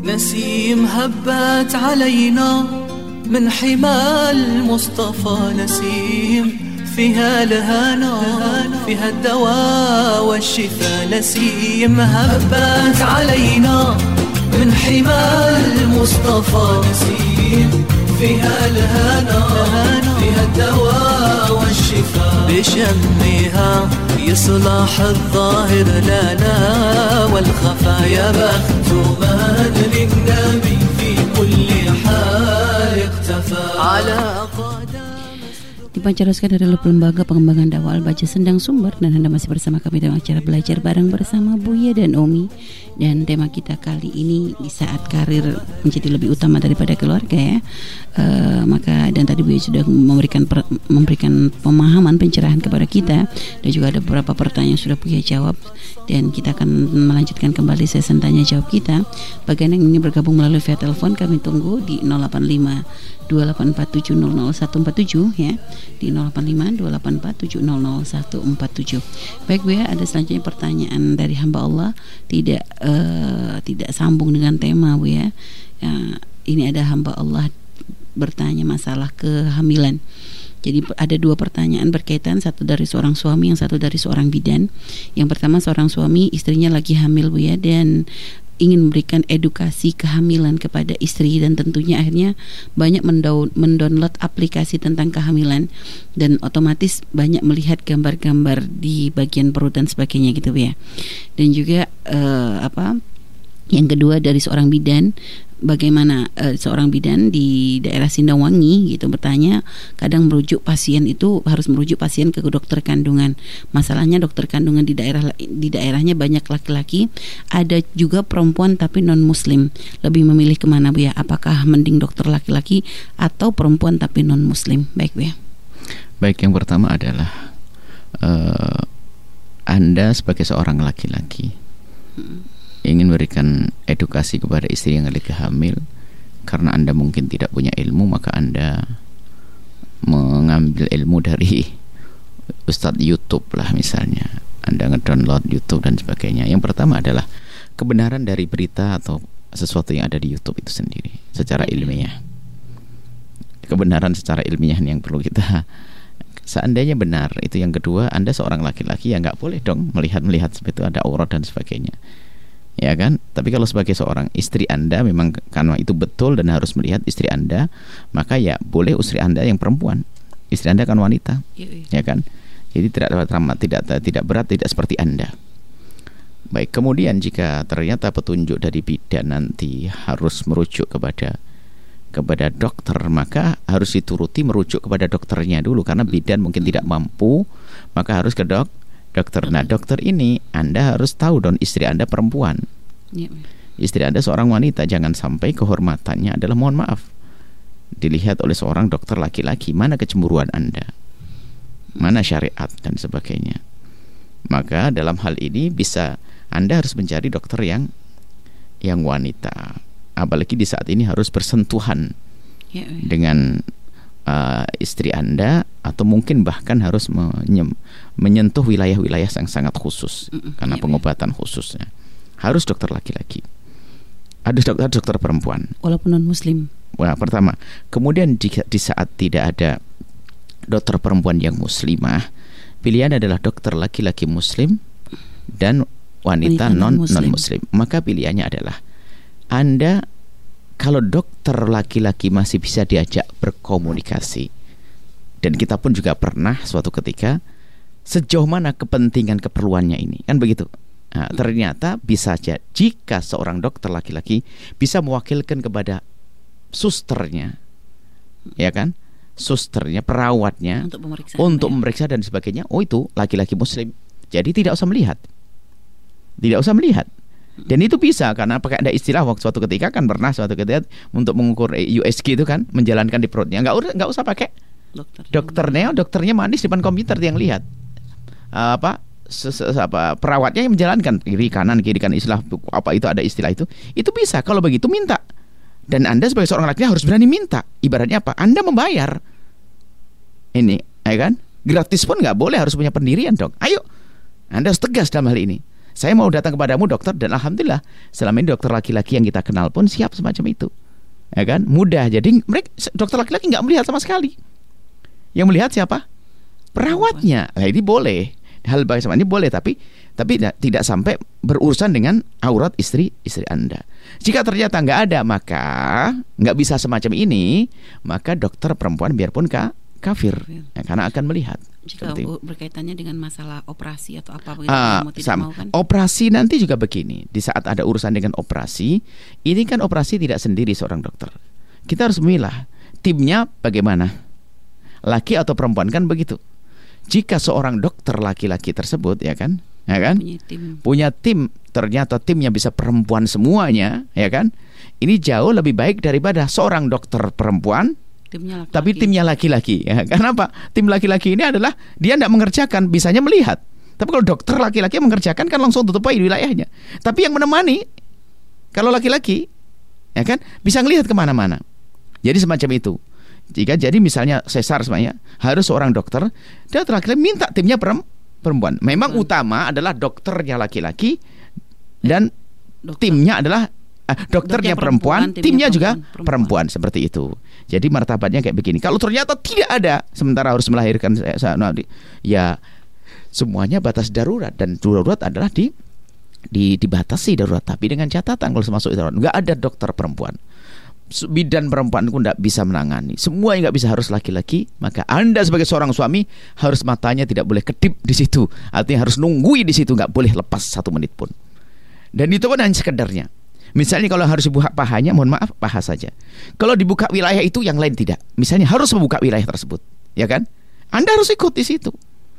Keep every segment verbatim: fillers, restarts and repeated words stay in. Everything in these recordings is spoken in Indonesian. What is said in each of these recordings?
نسيم هبت علينا من حمى المصطفى نسيم فيها الهنا فيها الدواء والشفاء نسيم هبت علينا من حمى المصطفى نسيم فيها الهنا فيها الدواء والشفاء بشمها يصلح الظاهر لنا والخفا يا بخت من للنبي في كل حال اختفى على Dipancarkan dari Lembaga Pengembangan Dakwah Al-Baja Sendang Sumber, dan Anda masih bersama kami dalam acara Belajar Bareng bersama Buya dan Omi. Dan tema kita kali ini di saat karir menjadi lebih utama daripada keluarga ya. Uh, maka dan tadi Buya sudah memberikan per, memberikan pemahaman pencerahan kepada kita, dan juga ada beberapa pertanyaan yang sudah Buya jawab, dan kita akan melanjutkan kembali sesi tanya jawab kita. Bagi yang ingin bergabung melalui via telepon, kami tunggu di nol delapan lima dua delapan empat tujuh nol nol satu empat tujuh ya, di nol delapan lima dua delapan empat tujuh nol nol satu empat tujuh. Baik Bu ya, ada selanjutnya pertanyaan dari hamba Allah, tidak uh, tidak sambung dengan tema Bu ya. Uh, ini ada hamba Allah bertanya masalah kehamilan. Jadi ada dua pertanyaan berkaitan, satu dari seorang suami, yang satu dari seorang bidan. Yang pertama, seorang suami, istrinya lagi hamil Bu ya, dan ingin memberikan edukasi kehamilan kepada istri, dan tentunya akhirnya banyak mendownload aplikasi tentang kehamilan, dan otomatis banyak melihat gambar-gambar di bagian perut dan sebagainya gitu ya. Dan juga uh, apa yang kedua dari seorang bidan, bagaimana uh, seorang bidan di daerah Sindangwangi gitu bertanya, kadang merujuk pasien itu harus merujuk pasien ke dokter kandungan. Masalahnya dokter kandungan di daerah di daerahnya banyak laki-laki, ada juga perempuan tapi non muslim. Lebih memilih kemana Bu ya? Apakah mending dokter laki-laki atau perempuan tapi non muslim? Baik Bu ya. Baik, yang pertama adalah uh, Anda sebagai seorang laki-laki hmm. ingin memberikan edukasi kepada istri yang lagi hamil, karena Anda mungkin tidak punya ilmu, maka Anda mengambil ilmu dari Ustadz YouTube lah misalnya. Anda ngedownload YouTube dan sebagainya. Yang pertama adalah kebenaran dari berita atau sesuatu yang ada di YouTube itu sendiri secara ilmiah. Kebenaran secara ilmiah yang perlu kita, seandainya benar itu. Yang kedua, Anda seorang laki-laki yang nggak boleh dong melihat-melihat seperti itu, ada aurat dan sebagainya, ya kan? Tapi kalau sebagai seorang istri Anda memang karena itu betul dan harus melihat istri Anda, maka ya boleh istri Anda yang perempuan. Istri Anda kan wanita, ya kan? Jadi tidak tidak tidak berat, tidak seperti Anda. Baik, kemudian jika ternyata petunjuk dari bidan nanti harus merujuk kepada kepada dokter, maka harus dituruti merujuk kepada dokternya dulu, karena bidan mungkin tidak mampu, maka harus ke dok dokter. Nah, dokter ini Anda harus tahu dong, istri Anda perempuan, ya. Istri Anda seorang wanita, jangan sampai kehormatannya adalah, mohon maaf, dilihat oleh seorang dokter laki-laki. Mana kecemburuan Anda, mana syariat dan sebagainya. Maka dalam hal ini bisa Anda harus mencari dokter yang yang wanita, apalagi di saat ini harus bersentuhan ya, ya. dengan uh, istri Anda, atau mungkin bahkan harus menyem, menyentuh wilayah-wilayah yang sangat khusus mm-hmm. karena ya, pengobatan ya. khususnya harus dokter laki-laki. Ada dokter dokter perempuan walaupun non muslim. Wah, pertama. Kemudian jika di saat tidak ada dokter perempuan yang muslimah, pilihan adalah dokter laki-laki muslim dan wanita, wanita non non muslim. Maka pilihannya adalah, Anda kalau dokter laki-laki masih bisa diajak berkomunikasi, dan kita pun juga pernah suatu ketika sejauh mana kepentingan keperluannya ini, kan begitu. Nah, ternyata bisa saja jika seorang dokter laki-laki bisa mewakilkan kepada susternya, ya kan, susternya, perawatnya untuk, untuk memeriksa dan sebagainya. Oh, itu laki-laki muslim, jadi tidak usah melihat, tidak usah melihat. Dan itu bisa karena pakai ada istilah waktu suatu ketika kan pernah suatu ketika untuk mengukur U S G itu kan menjalankan di perutnya, nggak usah nggak usah pakai dokter. Dokternya dokternya manis di depan komputer yang lihat uh, apa ses, apa perawatnya yang menjalankan kiri kanan kiri kanan istilah apa itu ada istilah itu itu bisa. Kalau begitu minta, dan Anda sebagai seorang laki harus berani minta. Ibaratnya apa? Anda membayar ini, ya kan? Gratis pun nggak boleh, harus punya pendirian dong. Ayo, Anda harus tegas dalam hal ini. Saya mau datang kepadamu dokter, dan alhamdulillah selama ini dokter laki-laki yang kita kenal pun siap semacam itu, ya kan, mudah. Jadi mereka dokter laki-laki nggak melihat sama sekali, yang melihat siapa? Perawatnya. Nah, ini boleh, hal baik sama ini boleh, tapi tapi tidak, tidak sampai berurusan dengan aurat istri istri Anda. Jika ternyata nggak ada, maka nggak bisa semacam ini, maka dokter perempuan biarpun ka, kafir, ya, karena akan melihat. Jika berkaitannya dengan masalah operasi atau apa begitu, uh, mau tidak sama. mau kan? Operasi nanti juga begini. Di saat ada urusan dengan operasi, ini kan operasi tidak sendiri seorang dokter. Kita harus memilah timnya bagaimana, laki atau perempuan, kan begitu. Jika seorang dokter laki-laki tersebut, ya kan, ya kan, punya tim, punya tim, ternyata timnya bisa perempuan semuanya, ya kan, ini jauh lebih baik daripada seorang dokter perempuan timnya laki-laki. Tapi timnya laki-laki, ya. Karena apa? Tim laki-laki ini adalah dia tidak mengerjakan, bisanya melihat. Tapi kalau dokter laki-laki yang mengerjakan kan langsung tutup aja wilayahnya. Tapi yang menemani, kalau laki-laki, ya kan, bisa ngelihat kemana-mana. Jadi semacam itu. Jika jadi misalnya sesar semuanya, harus seorang dokter, dia laki-laki minta timnya perempuan. Memang hmm. utama adalah dokternya laki-laki dan dokter. timnya adalah eh, dokternya perempuan, perempuan, timnya, timnya juga perempuan. perempuan seperti itu. Jadi martabatnya kayak begini. Kalau ternyata tidak ada, sementara harus melahirkan, ya semuanya batas darurat, dan darurat adalah di, di dibatasi darurat, tapi dengan catatan kalau masuk darurat nggak ada dokter perempuan. Bidan perempuan pun tidak bisa menangani. Semua yang nggak bisa harus laki-laki. Maka Anda sebagai seorang suami harus matanya tidak boleh kedip di situ. Artinya harus nunggui di situ, nggak boleh lepas satu menit pun. Dan itu pun hanya sekedarnya. Misalnya kalau harus dibuka pahanya, mohon maaf, paha saja. Kalau dibuka wilayah itu, yang lain tidak. Misalnya harus membuka wilayah tersebut, ya kan? Anda harus ikut di situ.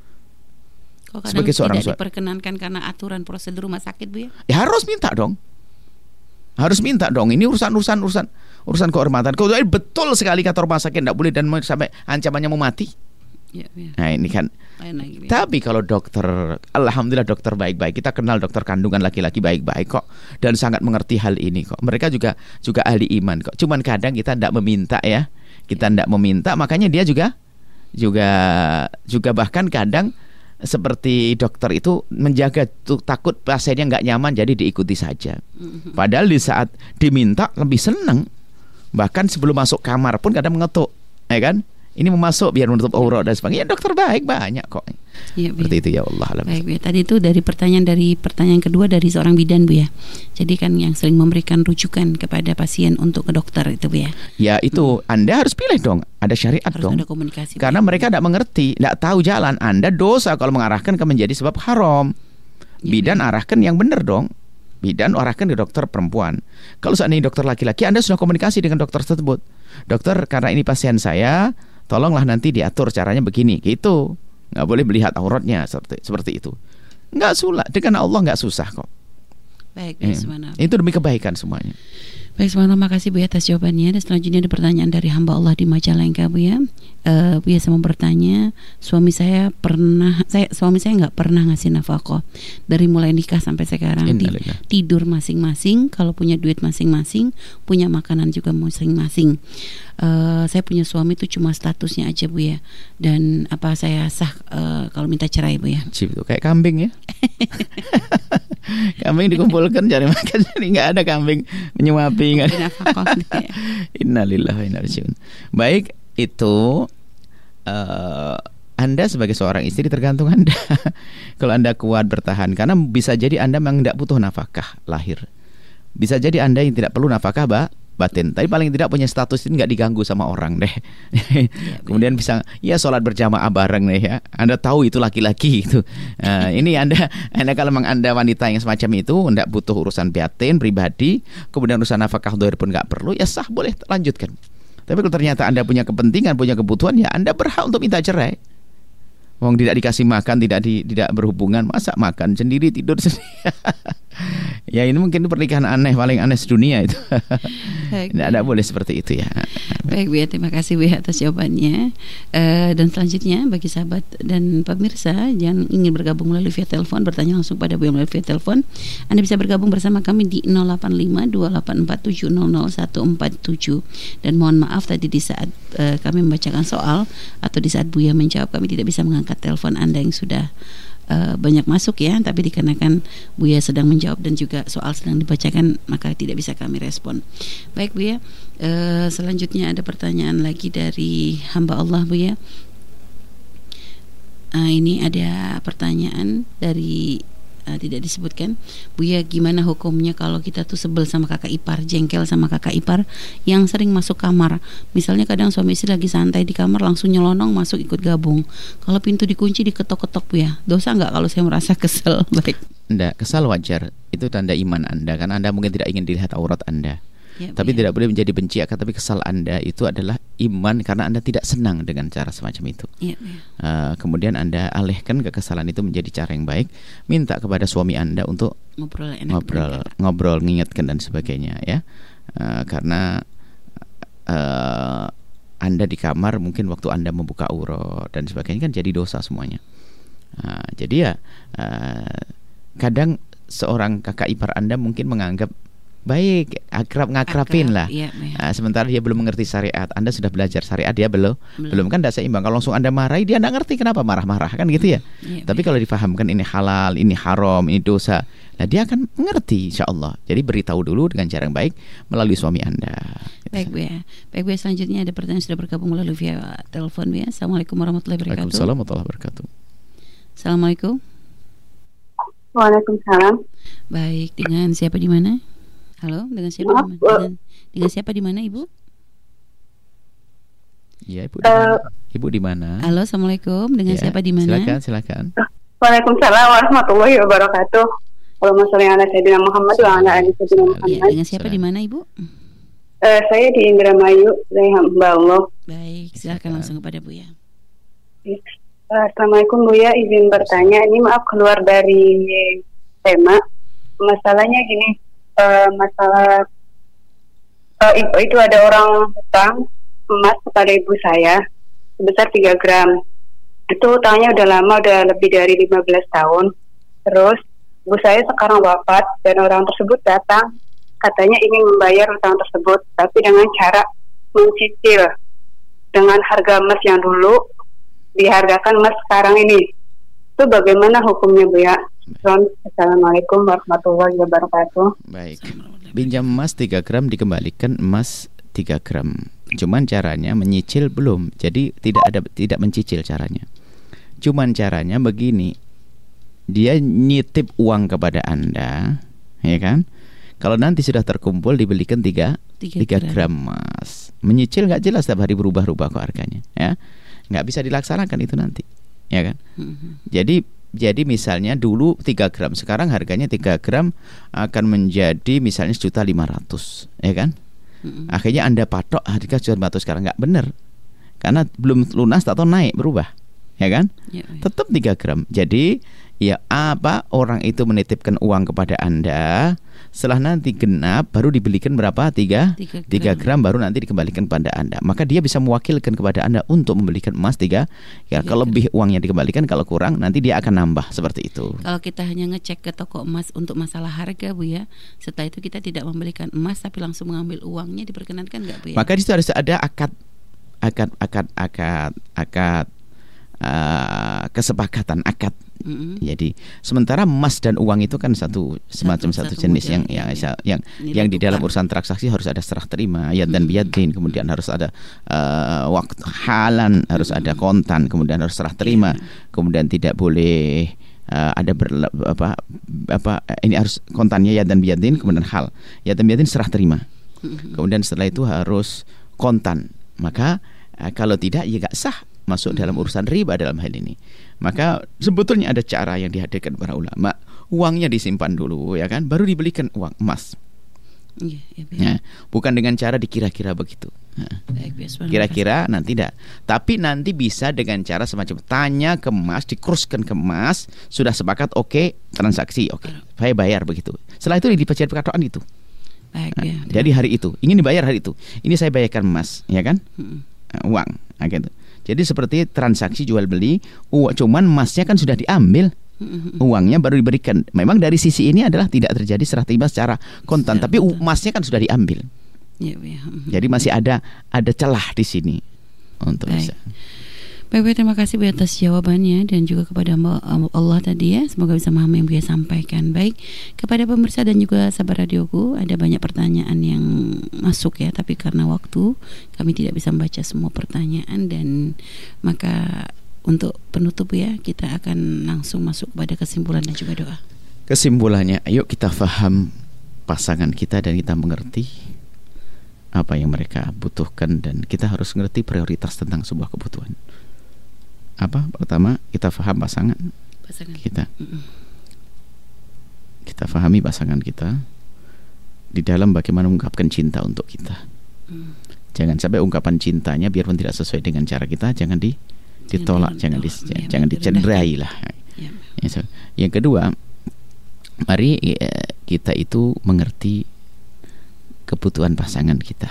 Kok kadang sebagai seorang tidak diperkenankan karena aturan prosedur rumah sakit, Bu ya? Ya harus minta dong. Harus minta dong. Ini urusan-urusan urusan urusan kehormatan. Kalau betul sekali kata rumah sakit tidak boleh dan sampai ancamannya mau mati. Ya, ya. Nah ini kan. Lagi, ya. Tapi kalau dokter, alhamdulillah dokter baik-baik. Kita kenal dokter kandungan laki-laki baik-baik kok, dan sangat mengerti hal ini kok. Mereka juga juga ahli iman kok. Cuman kadang kita tidak meminta ya. Kita tidak meminta, makanya dia juga juga juga bahkan kadang seperti dokter itu menjaga tuh, takut pasiennya nggak nyaman, jadi diikuti saja. Padahal di saat diminta lebih senang. Bahkan sebelum masuk kamar pun kadang mengetuk, ya kan? Ini mau masuk biar menutup aurat dan sebagainya. Ya, dokter baik banyak kok. Ya, seperti itu ya Allah. Baik, ya. Tadi itu dari pertanyaan dari pertanyaan kedua dari seorang bidan, Bu ya. Jadi kan yang sering memberikan rujukan kepada pasien untuk ke dokter itu, Bu ya. Ya itu hmm. Anda harus pilih dong. Ada syariat harus dong. Ada komunikasi. Karena mereka tidak mengerti, tidak tahu jalan. Anda dosa kalau mengarahkan ke menjadi sebab haram. Ya, bidan ya. Arahkan yang benar dong. Bidan arahkan ke dokter perempuan. Kalau seandainya dokter laki-laki, Anda sudah komunikasi dengan dokter tersebut. Dokter, karena ini pasien saya, tolonglah nanti diatur caranya begini, gitu. Nggak boleh melihat auratnya seperti seperti itu. Nggak sulit, dengan Allah nggak susah kok. Baik, eh, itu demi kebaikan semuanya. Baik, semoga makasih Bu ya atas jawabannya. Dan selanjutnya ada pertanyaan dari hamba Allah di Majalengka, Bu ya. Uh, Bu ya, saya mau bertanya, suami saya pernah, saya suami saya nggak pernah ngasih nafkah dari mulai nikah sampai sekarang. Di, tidur masing-masing, kalau punya duit masing-masing, punya makanan juga masing-masing. Uh, saya punya suami itu cuma statusnya aja, Bu ya. Dan apa saya sah uh, kalau minta cerai, Bu ya? Cip, itu kayak kambing ya. Kambing dikumpulkan cari makan, jadi nggak ada kambing menyuapi. Innalillahi wa inna ilaihi raji'un. Baik, itu uh, Anda sebagai seorang istri tergantung Anda. Kalau Anda kuat bertahan, karena bisa jadi Anda memang tidak butuh nafkah lahir. Bisa jadi Anda yang tidak perlu nafkah bah, batin, tapi paling tidak punya status ini nggak diganggu sama orang deh. Ya, kemudian bisa ya sholat berjamaah bareng deh ya. Anda tahu itu laki-laki itu. Nah, ini Anda, Anda kalau memang Anda wanita yang semacam itu, tidak butuh urusan batin pribadi, kemudian urusan nafkah dohir pun nggak perlu, ya sah, boleh lanjutkan. Tapi kalau ternyata Anda punya kepentingan, punya kebutuhan, ya Anda berhak untuk minta cerai. Wong tidak dikasih makan, tidak di, tidak berhubungan, masa makan sendiri, tidur sendiri. Ya ini mungkin pernikahan aneh, paling aneh sedunia itu. Tidak ada boleh seperti itu ya. Baik Bu ya, terima kasih Bu ya atas jawabannya. uh, Dan selanjutnya bagi sahabat dan pemirsa yang ingin bergabung melalui via telepon, bertanya langsung pada Bu ya melalui via telepon, Anda bisa bergabung bersama kami di nol delapan lima dua delapan empat tujuh nol nol satu empat tujuh. Dan mohon maaf tadi di saat uh, kami membacakan soal atau di saat Bu ya menjawab, kami tidak bisa mengangkat telepon Anda yang sudah uh, banyak masuk ya, tapi dikarenakan Buya sedang menjawab dan juga soal sedang dibacakan, maka tidak bisa kami respon. Baik Buya, uh, selanjutnya ada pertanyaan lagi dari hamba Allah Buya. Uh, ini ada pertanyaan dari Uh, tidak disebutkan, Buya, gimana hukumnya kalau kita tuh sebel sama kakak ipar, jengkel sama kakak ipar yang sering masuk kamar. Misalnya kadang suami istri lagi santai di kamar langsung nyelonong masuk ikut gabung. Kalau pintu dikunci diketok-ketok Buya, dosa nggak kalau saya merasa kesel? Baik. Nggak, kesal wajar. Itu tanda iman Anda, karena Anda mungkin tidak ingin dilihat aurat Anda. Ya, tapi ya. Tidak boleh menjadi benci akan, tapi kesal Anda itu adalah iman karena Anda tidak senang dengan cara semacam itu. Ya, ya. Uh, kemudian Anda alihkan kekesalan itu menjadi cara yang baik. Minta kepada suami Anda untuk ngobrol, ngobrol, ngobrol, mengingatkan dan sebagainya, ya. Uh, karena uh, Anda di kamar mungkin waktu Anda membuka aurat dan sebagainya kan jadi dosa semuanya. Uh, jadi ya uh, kadang seorang kakak ipar Anda mungkin menganggap baik, akrab ngakrapin lah. Iya, iya. Nah, sementara dia belum mengerti syariat. Anda sudah belajar syariat, dia belum. Belum, belum kan tidak seimbang. Kalau langsung Anda marahi, dia tidak ngerti kenapa marah-marah kan gitu ya. Iya, tapi iya. Kalau difahamkan ini halal, ini haram, ini dosa, nah dia akan mengerti insya Allah. Jadi beritahu dulu dengan cara yang baik melalui suami Anda. Baik Bu ya. Baik Bu ya, selanjutnya ada pertanyaan sudah bergabung melalui via telepon Bu ya. Assalamualaikum warahmatullahi wabarakatuh. Waalaikumsalam warahmatullahi wabarakatuh. Assalamualaikum. Waalaikumsalam. Baik, dengan siapa di mana? Halo, dengan siapa di mana? Dengan, dengan siapa di mana, Ibu? Iya, Ibu. Di uh, Ibu di mana? Halo, Assalamualaikum. Dengan ya, siapa di mana? Silakan, silakan. Waalaikumsalam warahmatullahi wabarakatuh. Allahumma sholli ala sayyidina Muhammad wa ala ali sayyidina Muhammad. Ya, dengan siapa di mana, Ibu? Uh, saya di Indramayu, saya hamba Allah. Baik, silakan langsung kepada Bu ya. Uh, Assalamualaikum Bu ya, izin bertanya. Ini maaf keluar dari tema. Masalahnya gini. Uh, masalah uh, itu, itu ada orang hutang emas kepada ibu saya sebesar tiga gram. Itu hutangnya udah lama, udah lebih dari lima belas tahun. Terus ibu saya sekarang wafat dan orang tersebut datang katanya ingin membayar hutang tersebut, tapi dengan cara mencicil dengan harga emas yang dulu dihargakan emas sekarang ini. Itu bagaimana hukumnya Bu ya? Assalamualaikum warahmatullahi wabarakatuh. Baik, pinjam emas tiga gram dikembalikan emas tiga gram. Cuman caranya menyicil belum. Jadi tidak ada tidak mencicil caranya. Cuman caranya begini. Dia nyitip uang kepada Anda, ya kan? Kalau nanti sudah terkumpul dibelikan tiga gram emas. Menyicil nggak jelas, setiap hari berubah-ubah kok harganya, ya. Nggak bisa dilaksanakan itu nanti, ya kan? Mm-hmm. Jadi Jadi misalnya dulu tiga gram, sekarang harganya tiga gram akan menjadi misalnya sejuta lima ratus, ya kan? Mm-hmm. Akhirnya Anda patok harga sejuta lima ratus sekarang, nggak benar. Karena belum lunas atau naik berubah, ya kan? Yeah, yeah. Tetap tiga gram. Jadi ya apa orang itu menitipkan uang kepada Anda, setelah nanti genap baru dibelikan berapa? tiga gram baru nanti dikembalikan kepada Anda. Maka dia bisa mewakilkan kepada Anda untuk membelikan emas tiga ya, kalau lebih uangnya dikembalikan, kalau kurang nanti dia akan nambah seperti itu. Kalau kita hanya ngecek ke toko emas untuk masalah harga Bu ya, setelah itu kita tidak membelikan emas tapi langsung mengambil uangnya, diperkenankan nggak Bu ya? Maka di situ harus ada akad akad akad akad akad uh, kesepakatan akad. Mm-hmm. Jadi sementara emas dan uang itu kan satu semacam satu, satu jenis yang yang ya. yang Nilai yang di dalam urusan transaksi harus ada serah terima, yad dan biyadin, kemudian harus ada uh, waktu halan, harus mm-hmm. ada kontan, kemudian harus serah terima, yeah. kemudian tidak boleh uh, ada ber, apa apa ini harus kontannya yad dan biyadin, kemudian hal yad dan biyadin serah terima, mm-hmm. kemudian setelah itu harus kontan. Maka uh, kalau tidak ya gak sah masuk hmm. dalam urusan riba dalam hal ini. Maka sebetulnya ada cara yang dihadirkan para ulama. Uangnya disimpan dulu, ya kan, baru dibelikan uang emas. Ya, ya, ya. Bukan dengan cara dikira-kira begitu. Nah, kira-kira nanti tidak. Tapi nanti bisa dengan cara semacam tanya ke emas, dikuruskan ke emas, sudah sepakat, oke, okay, transaksi, oke, okay, saya bayar begitu. Setelah itu dibaca perkataan itu. Baik, nah, ya, jadi hari itu ingin dibayar hari itu. Ini saya bayarkan emas, ya kan, hmm. uang, nah, gitu. Jadi seperti transaksi jual beli, uang, cuman emasnya kan sudah diambil, uangnya baru diberikan. Memang dari sisi ini adalah tidak terjadi serah terima secara kontan, secara tapi kontan. Emasnya kan sudah diambil. Ya, ya. Jadi masih ada ada celah di sini untuk Baik. bisa. Baik, terima kasih Bu atas jawabannya dan juga kepada Allah tadi ya. Semoga bisa memahami yang Buya sampaikan. Baik, kepada pemirsa dan juga sahabat radioku, ada banyak pertanyaan yang masuk ya, tapi karena waktu kami tidak bisa membaca semua pertanyaan, dan maka untuk penutup ya, kita akan langsung masuk kepada kesimpulan dan juga doa. Kesimpulannya, ayo kita faham pasangan kita dan kita mengerti apa yang mereka butuhkan, dan kita harus mengerti prioritas tentang sebuah kebutuhan. Apa? Pertama, kita faham pasangan, pasangan. kita. Mm-mm. Kita fahami pasangan kita di dalam bagaimana mengungkapkan cinta untuk kita. Mm. Jangan sampai ungkapan cintanya biarpun tidak sesuai dengan cara kita, jangan di, ditolak, jangan, di, ya, jangan dicenderai lah. Ya. Yang kedua, mari kita itu mengerti kebutuhan pasangan kita.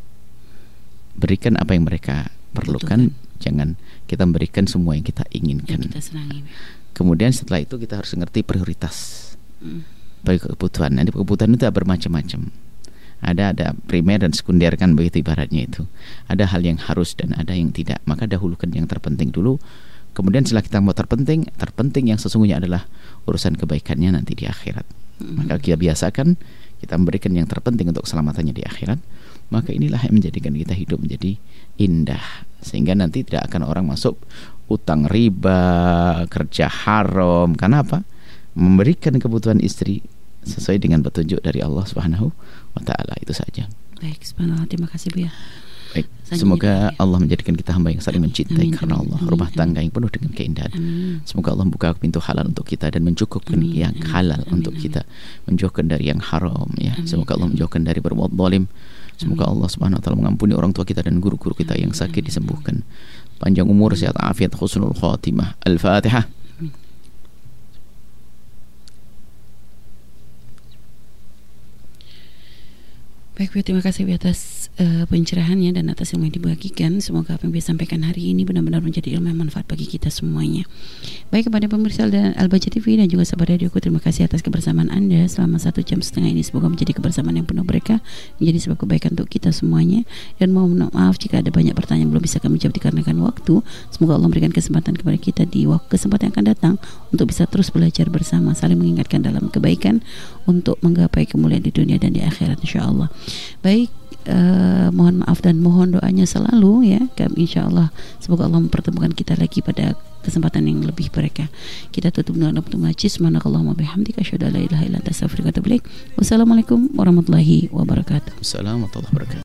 Berikan apa yang mereka perlukan. Butuhkan. Jangan kita memberikan semua yang kita inginkan. Yang kita senangi. Kemudian setelah itu kita harus mengerti prioritas mm. bagi kebutuhan. Nanti kebutuhan itu bermacam-macam. Ada ada primer dan sekunder kan, begitu ibaratnya itu. Ada hal yang harus dan ada yang tidak. Maka dahulukan yang terpenting dulu. Kemudian setelah kita mau terpenting, terpenting yang sesungguhnya adalah urusan kebaikannya nanti di akhirat. Mm. Maka kita biasakan kita memberikan yang terpenting untuk keselamatannya di akhirat. Maka inilah yang menjadikan kita hidup menjadi indah, sehingga nanti tidak akan orang masuk utang riba, kerja haram. Karena apa? Memberikan kebutuhan istri sesuai dengan petunjuk dari Allah Subhanahu wa taala. Itu saja. Baik, subhanallah, terima kasih Bu ya. Baik, semoga Allah menjadikan kita hamba yang saling mencintai amin, karena Allah, amin, rumah tangga yang penuh dengan keindahan. Amin. Semoga Allah membuka pintu halal untuk kita dan mencukupkan amin, yang amin, halal amin, untuk amin. kita, menjauhkan dari yang haram ya. Amin, semoga Allah menjauhkan dari berbuat zalim. Semoga Allah Subhanahu wa taala mengampuni orang tua kita dan guru-guru kita yang sakit disembuhkan. Panjang umur, sehat afiat, husnul khatimah. Al-Fatihah. Baik, terima kasih atas uh, pencerahannya dan atas ilmu yang dibagikan. Semoga apa yang bisa sampaikan hari ini benar-benar menjadi ilmu yang manfaat bagi kita semuanya. Baik, kepada pemirsa dan Al-Baca T V dan juga sahabat radioku, terima kasih atas kebersamaan Anda selama satu jam setengah ini. Semoga menjadi kebersamaan yang penuh berkah, menjadi sebab kebaikan untuk kita semuanya. Dan mohon maaf jika ada banyak pertanyaan belum bisa kami jawab dikarenakan waktu. Semoga Allah memberikan kesempatan kepada kita di waktu kesempatan yang akan datang untuk bisa terus belajar bersama, saling mengingatkan dalam kebaikan untuk menggapai kemuliaan di dunia dan di akhirat insyaallah. Baik, uh, mohon maaf dan mohon doanya selalu ya. Kami insyaallah semoga Allah mempertemukan kita lagi pada kesempatan yang lebih berkah. Kita tutup dengan doa majlis. Subhanakallahumma bihamdika asyhadu an la ilaha illa anta astaghfiruka wa atubu ilaik. Wassalamualaikum warahmatullahi wabarakatuh. Wassalamualaikum warahmatullahi wabarakatuh.